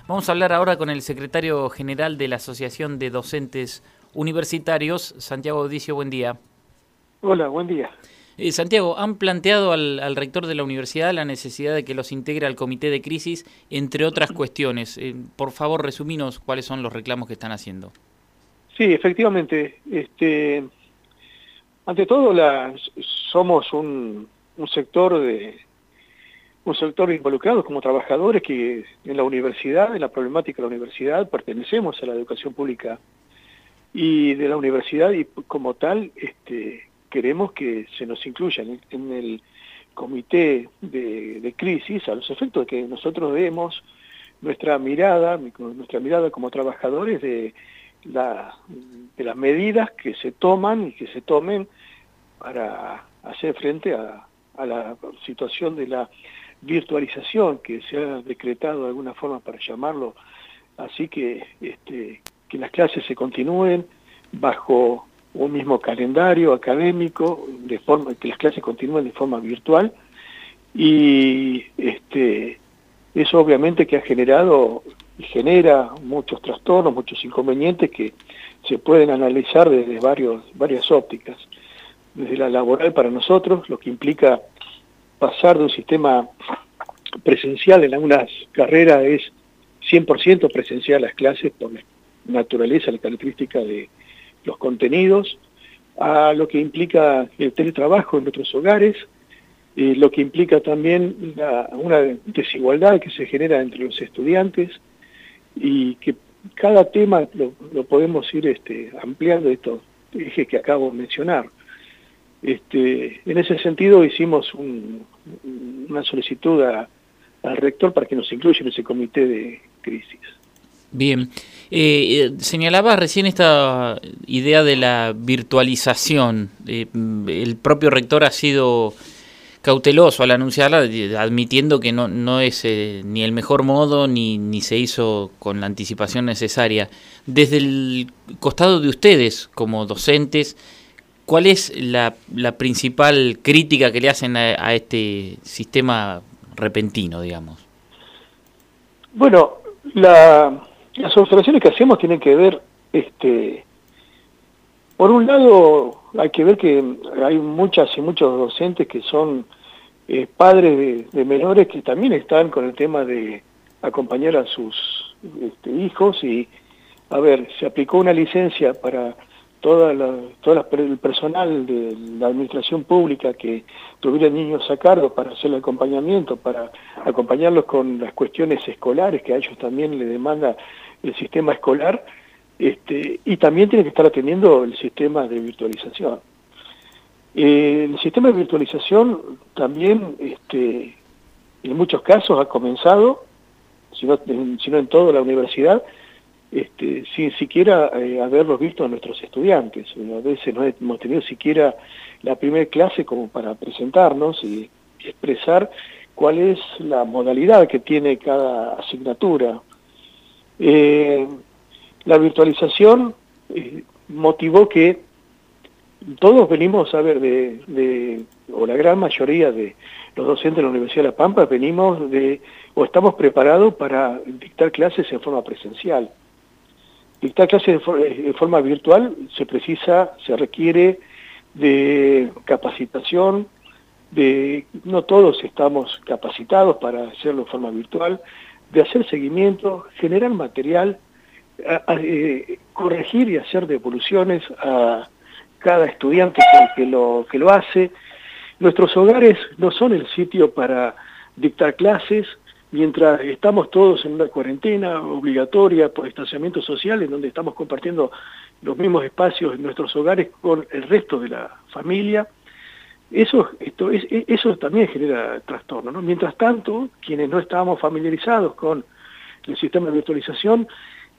Vamos a hablar ahora con el secretario general de la Asociación de Docentes Universitarios, Santiago Odicio. Buen día. Hola, buen día. Santiago, han planteado al rector de la universidad la necesidad de que los integre al comité de crisis, entre otras cuestiones. Por favor, resuminos cuáles son los reclamos que están haciendo. Sí, efectivamente. Ante todo, somos un sector involucrado como trabajadores que en la universidad, en la problemática de la universidad, pertenecemos a la educación pública y de la universidad y como tal, queremos que se nos incluya en el comité de crisis, a los efectos de que nosotros demos nuestra mirada como trabajadores de las medidas que se toman y que se tomen para hacer frente a la situación de la virtualización que se ha decretado de alguna forma, para llamarlo así, que las clases se continúen bajo un mismo calendario académico, de forma que las clases continúen de forma virtual, y eso obviamente que ha generado y genera muchos trastornos, muchos inconvenientes que se pueden analizar desde varias ópticas. Desde la laboral para nosotros, lo que implica pasar de un sistema presencial en algunas carreras es 100% presencial las clases por la naturaleza, la característica de los contenidos, a lo que implica el teletrabajo en nuestros hogares, lo que implica también una desigualdad que se genera entre los estudiantes, y que cada tema lo podemos ir ampliando estos ejes que acabo de mencionar. En ese sentido hicimos una solicitud al rector para que nos incluya en ese comité de crisis. Bien, señalaba recién esta idea de la virtualización. El propio rector ha sido cauteloso al anunciarla, admitiendo que no es ni el mejor modo ni se hizo con la anticipación necesaria. Desde el costado de ustedes como docentes, ¿cuál es la principal crítica que le hacen a este sistema repentino, digamos? Bueno, las observaciones que hacemos tienen que ver, por un lado, hay que ver que hay muchas y muchos docentes que son padres de menores que también están con el tema de acompañar a sus hijos, y, a ver, se aplicó una licencia para el personal de la administración pública que tuviera niños a cargo, para hacer el acompañamiento, para acompañarlos con las cuestiones escolares que a ellos también les demanda el sistema escolar, y también tiene que estar atendiendo el sistema de virtualización. El sistema de virtualización también, en muchos casos ha comenzado, si no en toda la universidad, sin siquiera haberlos visto a nuestros estudiantes. A veces no hemos tenido siquiera la primera clase como para presentarnos y expresar cuál es la modalidad que tiene cada asignatura. La virtualización motivó que todos venimos a ver o la gran mayoría de los docentes de la Universidad de La Pampa venimos o estamos preparados para dictar clases en forma presencial. Dictar clases en forma virtual se requiere de capacitación, no todos estamos capacitados para hacerlo en forma virtual, de hacer seguimiento, generar material, corregir y hacer devoluciones a cada estudiante que lo hace. Nuestros hogares no son el sitio para dictar clases, mientras estamos todos en una cuarentena obligatoria por distanciamiento social, en donde estamos compartiendo los mismos espacios en nuestros hogares con el resto de la familia. Eso también genera trastorno, ¿no? Mientras tanto, quienes no estábamos familiarizados con el sistema de virtualización,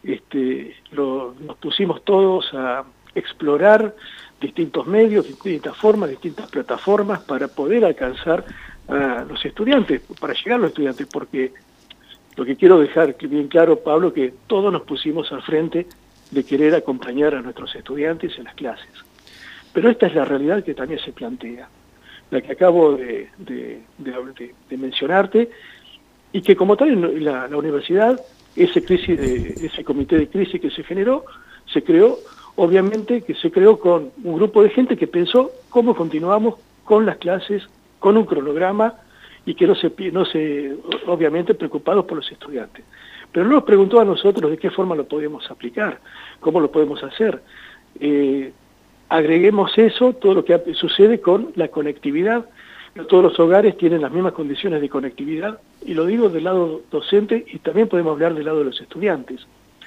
nos pusimos todos a explorar distintos medios, distintas formas, distintas plataformas para poder alcanzar a los estudiantes, para llegar a los estudiantes, porque lo que quiero dejar bien claro, Pablo, que todos nos pusimos al frente de querer acompañar a nuestros estudiantes en las clases. Pero esta es la realidad que también se plantea, la que acabo de mencionarte, y que como tal la universidad ese comité de crisis que se generó, se creó, obviamente que se creó con un grupo de gente que pensó cómo continuamos con las clases, con un cronograma y que no se obviamente preocupados por los estudiantes. Pero no nos preguntó a nosotros de qué forma lo podemos aplicar, cómo lo podemos hacer. Agreguemos eso, todo lo que sucede con la conectividad. No todos los hogares tienen las mismas condiciones de conectividad, y lo digo del lado docente, y también podemos hablar del lado de los estudiantes.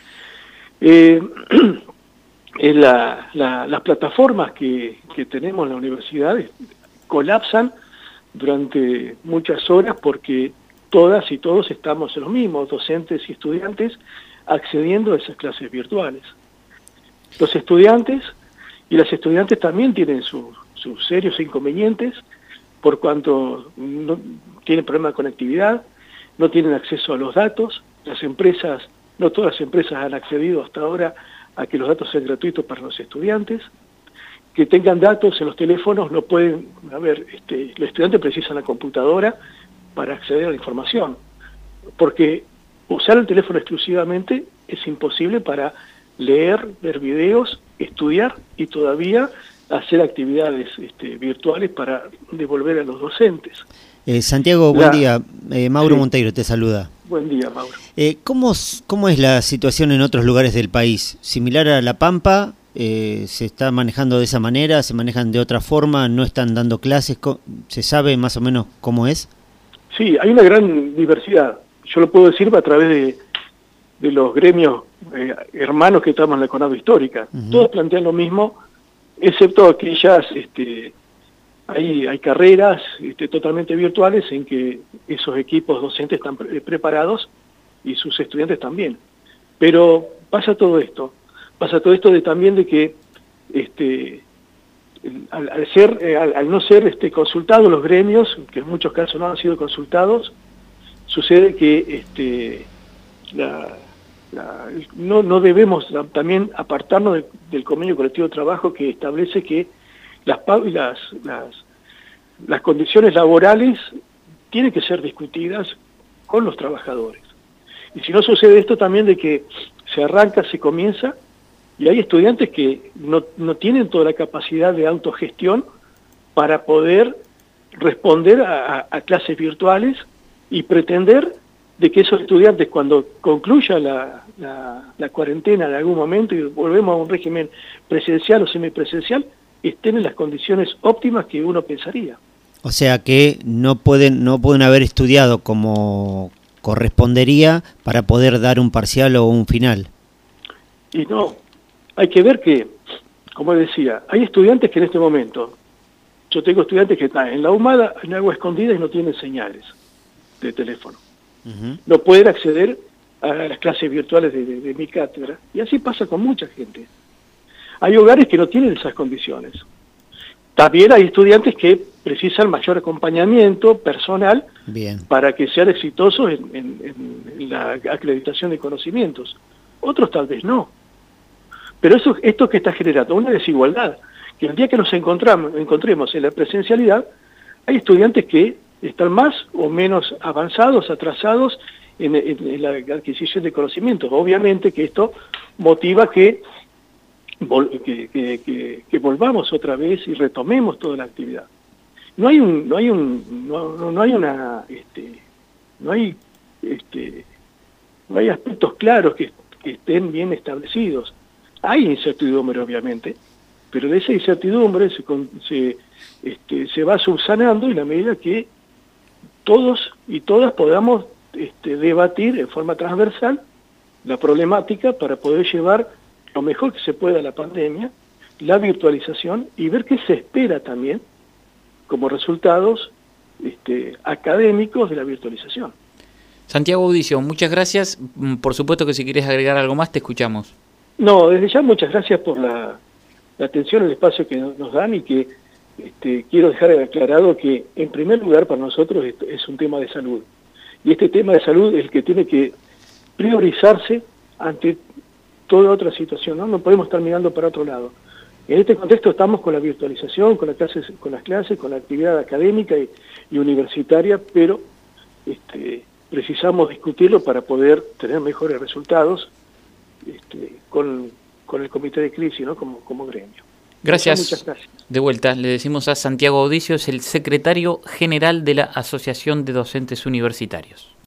Las plataformas que tenemos en la universidad colapsan durante muchas horas porque todas y todos estamos en lo mismo, docentes y estudiantes, accediendo a esas clases virtuales. Los estudiantes y las estudiantes también tienen sus serios inconvenientes por cuanto no tienen problemas de conectividad, no tienen acceso a los datos. Las empresas, no todas las empresas han accedido hasta ahora a que los datos sean gratuitos para los estudiantes. Que tengan datos en los teléfonos no pueden, los estudiantes precisan la computadora para acceder a la información, porque usar el teléfono exclusivamente es imposible para leer, ver videos, estudiar y todavía hacer actividades virtuales para devolver a los docentes. Santiago, buen día. Mauro Monteiro te saluda. Buen día, Mauro. ¿Cómo es la situación en otros lugares del país? ¿Similar a La Pampa? ¿Se está manejando de esa manera? ¿Se manejan de otra forma? ¿No están dando clases? ¿Se sabe más o menos cómo es? Sí, hay una gran diversidad. Yo lo puedo decir a través de los gremios hermanos que estamos en la CONADO histórica. Todos plantean lo mismo, excepto aquellas, hay carreras totalmente virtuales en que esos equipos docentes están preparados y sus estudiantes también. Pero pasa todo esto también de que al no ser consultados los gremios, que en muchos casos no han sido consultados, sucede que no debemos también apartarnos del convenio colectivo de trabajo que establece que las condiciones laborales tienen que ser discutidas con los trabajadores. Y si no sucede esto también de que se arranca, se comienza, y hay estudiantes que no tienen toda la capacidad de autogestión para poder responder a clases virtuales y pretender de que esos estudiantes, cuando concluya la cuarentena en algún momento y volvemos a un régimen presencial o semipresencial, estén en las condiciones óptimas que uno pensaría. O sea que no pueden haber estudiado como correspondería para poder dar un parcial o un final. Y no, hay que ver que, como decía, hay estudiantes que en este momento, yo tengo estudiantes que están en la Ahumada, en Agua Escondida, y no tienen señales de teléfono. No pueden acceder a las clases virtuales de mi cátedra, y así pasa con mucha gente. Hay hogares que no tienen esas condiciones. También hay estudiantes que precisan mayor acompañamiento personal para que sean exitosos en la acreditación de conocimientos. Otros tal vez no. Pero esto que está generando una desigualdad, que el día que nos encontremos en la presencialidad, hay estudiantes que están más o menos avanzados, atrasados en la adquisición de conocimientos. Obviamente que esto motiva que volvamos otra vez y retomemos toda la actividad. No hay aspectos claros que estén bien establecidos. Hay incertidumbre, obviamente, pero de esa incertidumbre se va subsanando en la medida que todos y todas podamos debatir en forma transversal la problemática para poder llevar lo mejor que se pueda a la pandemia, la virtualización, y ver qué se espera también como resultados académicos de la virtualización. Santiago Audicio, muchas gracias. Por supuesto que si quieres agregar algo más, te escuchamos. No, desde ya muchas gracias por la atención, el espacio que nos dan, y que quiero dejar aclarado que en primer lugar para nosotros es un tema de salud. Y este tema de salud es el que tiene que priorizarse ante toda otra situación, ¿no? No podemos estar mirando para otro lado. En este contexto estamos con la virtualización, con las clases, con la actividad académica y universitaria, pero precisamos discutirlo para poder tener mejores resultados con el comité de crisis, ¿no? como gremio. Gracias. Muchas gracias. De vuelta, le decimos a Santiago Audicio, es el secretario general de la Asociación de Docentes Universitarios.